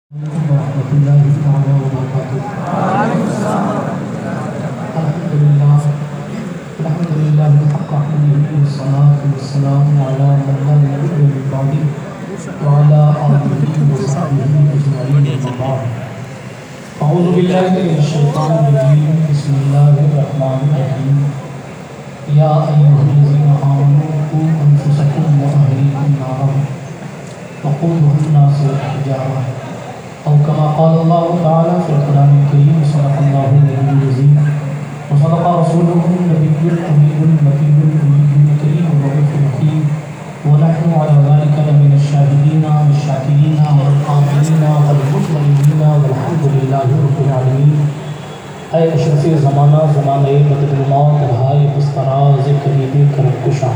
ورحمۃ اللہ تعالیٰ وبرکاتہ۔ الحمدللہ حق حمدہ والصلاۃ والسلام علی من لا نبی من بعدہ وعلی آلہ وصحبہ اجمعین اما بعد۔ اعوذ باللہ من الشیطان الرجیم، بسم اللہ الرحمن الرحیم۔ یا ایھا الذین آمنوا قوا انفسکم واہلیکم نارا وقودها الناس والحجارہ او کما قال اللہ تعالی فی القرآن الکریم، صدق اللہ العلی العظیم وصدق رسولہ النبی الامین المکین الامین الکریم الرؤوف الرحیم، ونحن علی ذلک لمن الشاہدین والشاکرین والعاملین والمطمئنین والحمد للہ رب العالمین۔ اے اشرف زمانہ، زمانہ بدظلمات، رہائے بستراز قریب کرم کشا،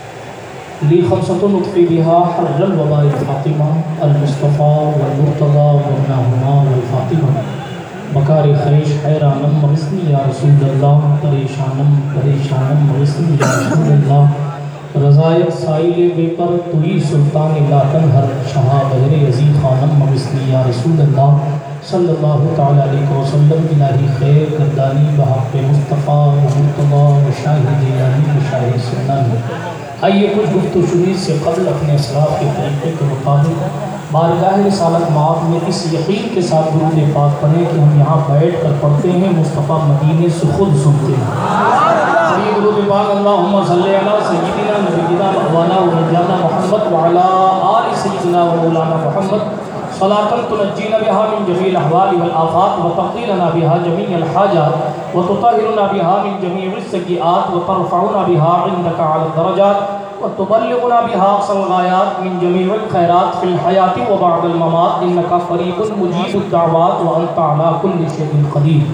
لی خمسۃ نطفی بہا حر الوباء فاطمہ المصطفیٰ والمرتضیٰ وابنہما والفاطمہ، بکار خیش حیرانم مغسنی یا رسول اللہ، پریشانم پریشانم مغسنی یا رسول اللہ، رضایت سائل بے پر توی سلطان لا تنہر، شہا بہر یزید خانم مغسنی یا رسول اللہ صلی اللہ تعالیٰ علیہ وسلم۔ الہی خیر گردانی بحق مصطفیٰ ومرتضیٰ وشاہ جیلانی وشاہ سنانی۔ آئیے کچھ گفت و شنید سے قبل اپنے اسلاف کے طریقے کے مطابق بارگاہ رسالت معاف میں اس یقین کے ساتھ درود پاک پڑھیں کہ ہم یہاں بیٹھ کر پڑھتے ہیں، مصطفیٰ مدینے سے خود سنتے ہیں۔ یہ درود پاک اللہم صلی علی سیدنا نبینا مولانا و نبینا محمد وعلی آل سیدنا و مولانا محمد، صلاۃ تنجینا بہا من جمیع الاحوال والآفات وتقضی لنا بہا جمیع الحاجات وتطہرنا بہا من جمیع السیئات وترفعنا بہا عندک علی الدرجات وتبلغنا بہا اقصى الغایات من جمیع الخیرات فی الحیاۃ وبعد الممات، انک قریب مجیب الدعوات وانت علی کل شیء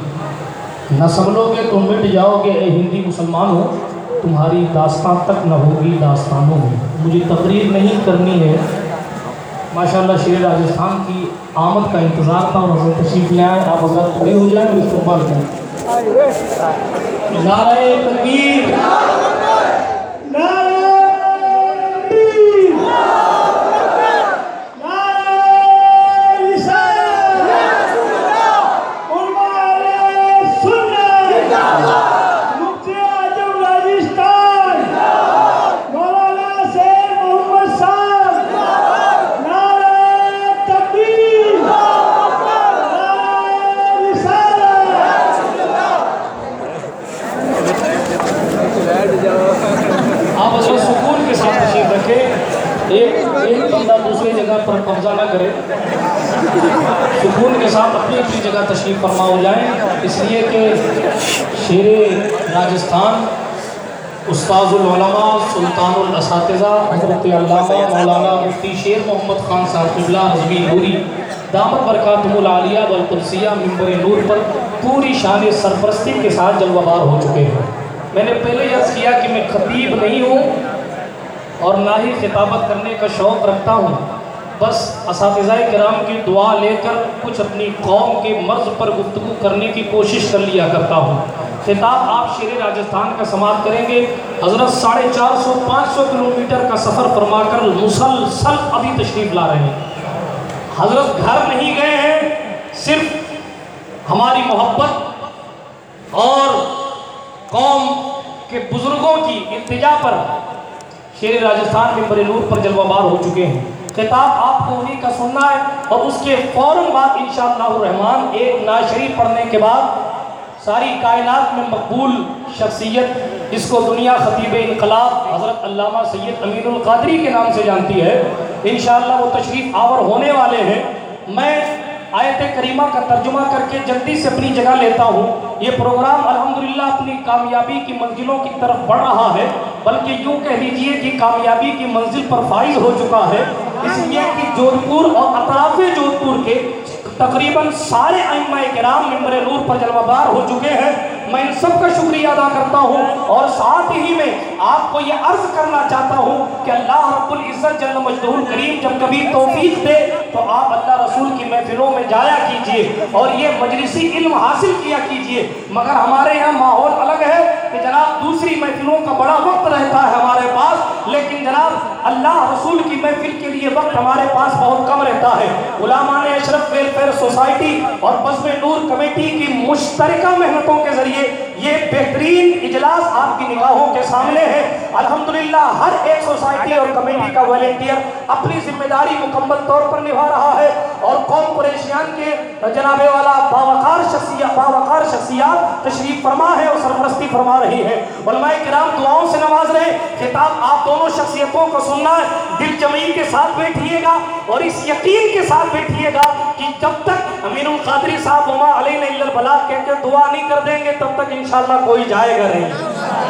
قدیر۔ نہ سنبھلو گے تو مٹ جاؤ گے اے ہندی مسلمانوں، تمہاری داستان تک نہ ہوگی داستانوں میں۔ مجھے تقریر نہیں کرنی ہے، ماشاءاللہ شیر راجستھان کی آمد کا انتظار تھا اور حضرت تشریف لے آئے۔ آپ حضرت کھڑے ہو جائیں اور استقبال کریں۔ نعرہ تکبیر، ایک بندہ دوسری جگہ پر قبضہ نہ کرے، سکون کے ساتھ اپنی اپنی جگہ تشریف فرما ہو جائیں، اس لیے کہ شیر راجستھان استاذ العلماء سلطان الاساتذہ حضرت علامہ مولانا مفتی شیر محمد خان صاحب قبلہ عظمی نوری دامت برکاتہم العالیہ والقدسیہ منبر نور پر پوری شان سرپرستی کے ساتھ جلوہ بار ہو چکے ہیں۔ میں نے پہلے عرض کیا کہ میں خطیب نہیں ہوں اور نہ ہی خطابت کرنے کا شوق رکھتا ہوں، بس اساتذہ کرام کی دعا لے کر کچھ اپنی قوم کے مرض پر گفتگو کرنے کی کوشش کر لیا کرتا ہوں۔ خطاب آپ شیر راجستھان کا سماعت کریں گے۔ حضرت 450-500 کلومیٹر کا سفر فرما کر مسلسل ابھی تشریف لا رہے ہیں۔ حضرت گھر نہیں گئے ہیں، صرف ہماری محبت اور قوم کے بزرگوں کی التجا پر شیر راجستھان منبر نور پر جلوہ بار ہو چکے ہیں۔ خطاب آپ کو انہی کا سننا ہے اور اس کے فوراً بعد انشاءاللہ الرحمن ایک نعت شریف پڑھنے کے بعد ساری کائنات میں مقبول شخصیت جس کو دنیا خطیب انقلاب حضرت علامہ سید امین القادری کے نام سے جانتی ہے، انشاءاللہ وہ تشریف آور ہونے والے ہیں۔ میں آیت کریمہ کا ترجمہ کر کے جلدی سے اپنی جگہ لیتا ہوں۔ یہ پروگرام الحمدللہ اپنی کامیابی کی منزلوں کی طرف بڑھ رہا ہے، بلکہ یوں کہہ لیجئے کہ کامیابی کی منزل پر فائز ہو چکا ہے، اس لیے کہ جودھ پور اور اطراف جودھ پور کے تقریباً سارے ائمہ کرام منبر نور پر جلوہ بار ہو چکے ہیں۔ میں ان سب کا شکریہ ادا کرتا ہوں اور ساتھ ہی میں آپ کو یہ عرض کرنا چاہتا ہوں کہ اللہ رب العزت جل مجدہ الکریم جب کبھی توفیق دے تو آپ اللہ رسول کی محفلوں میں جایا کیجئے اور یہ مجلسی علم حاصل کیا کیجئے، مگر ہمارے یہاں ماحول الگ ہے۔ کہ جناب دوسری محفلوں کا بڑا وقت رہتا ہے ہمارے پاس، لیکن جناب اللہ رسول کی محفل کے لیے وقت ہمارے پاس بہت کم رہتا ہے۔ علماء نے اشرف ویلفیئر سوسائٹی اور بزم نور کمیٹی کی مشترکہ محنتوں کے ذریعے یہ بہترین اجلاس آپ کی نگاہوں کے سامنے ہے۔ الحمدللہ ہر ایک سوسائٹی اور کمیٹی کا والنٹیئر اپنی ذمہ داری مکمل طور پر نبھا رہا ہے، اور قوم قریشیان کے جناب والا باوقار شخصیات تشریف فرما ہے اور سرپرستی فرما رہی ہے۔ علماء کرام دعاؤں سے نواز رہے۔ خطاب آپ دونوں شخصیتوں کو سننا ہے، دل جمعی کے ساتھ بیٹھیے گا اور اس یقین کے ساتھ بیٹھیے گا کہ جب تک امین القادری صاحب وما علینا الا البلاغ کہہ کے دعا نہیں کر دیں گے تب تک انشاءاللہ کوئی جائے گا نہیں۔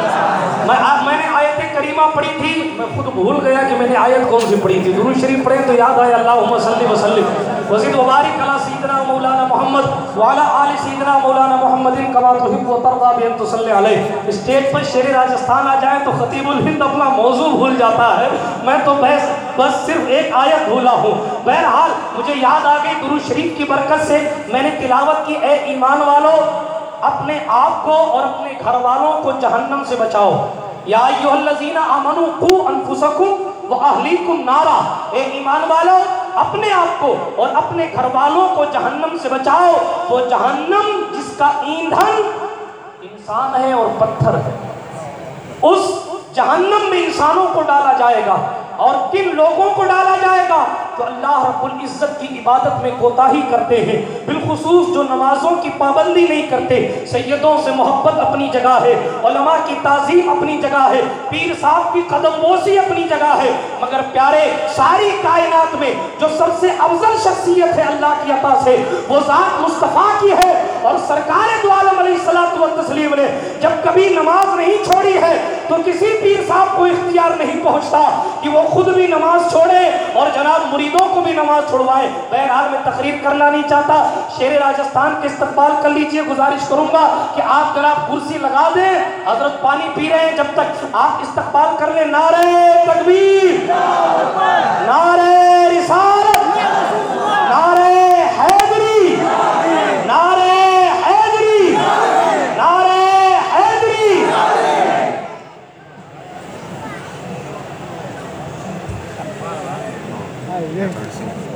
میں نے آیت کریمہ پڑھی تھی، میں خود بھول گیا کہ میں نے آیت کون سی پڑھی تھی۔ درود شریف پڑھیں تو یاد آئے اللہم صلی وسلم وزد وبارک علی سیدنا مولانا محمد وعلی آل سیدنا مولانا محمد کما تحب و ترضی بان تصلی علیہ۔ اسٹیج پر شیر راجستھان آ جائیں تو خطیب الہند اپنا موضوع بھول جاتا ہے، میں تو بس صرف ایک آیت بھولا ہوں۔ بہرحال مجھے یاد آ گئی درود شریف کی برکت سے، میں نے تلاوت کی، اے ایمان والو اپنے آپ کو اور اپنے گھر والوں کو جہنم سے بچاؤ۔ یا ایھا الذین آمنوا قوا انفسکم واہلیکم نارا، اے ایمان والو اپنے آپ کو اور اپنے گھر والوں کو جہنم سے بچاؤ۔ وہ جہنم جس کا ایندھن انسان ہے اور پتھر ہے، اس جہنم میں انسانوں کو ڈالا جائے گا۔ اور کن لوگوں کو ڈالا جائے گا؟ تو اللہ رب العزت کی عبادت میں کوتاہی کرتے ہیں، بالخصوص جو نمازوں کی پابندی نہیں کرتے۔ سیدوں سے محبت اپنی جگہ ہے، علماء کی تعظیم اپنی جگہ ہے، پیر صاحب کی قدم بوسی اپنی جگہ ہے، مگر پیارے ساری کائنات میں جو سب سے افضل شخصیت ہے اللہ کی عطا سے وہ ذات مصطفیٰ کی ہے۔ اور سرکار دو عالم علیہ الصلوۃ والتسلیم نے جب کبھی نماز نہیں چھوڑی ہے تو کسی پیر صاحب کو اختیار نہیں پہنچتا کہ وہ خود بھی نماز چھوڑے اور جناب مریدوں کو بھی نماز چھوڑوائے۔ بہرحال میں تقریر کرنا نہیں چاہتا، شیر راجستھان کے استقبال کر لیجئے۔ گزارش کروں گا کہ آپ جناب کرسی لگا دیں، حضرت پانی پی رہے ہیں، جب تک آپ استقبال کر لیں۔ نعرہ تکبیر، نعرہ رسالت، نعرہ حیدری، نعرہ حیدری، نعرہ حیدری۔ Yeah.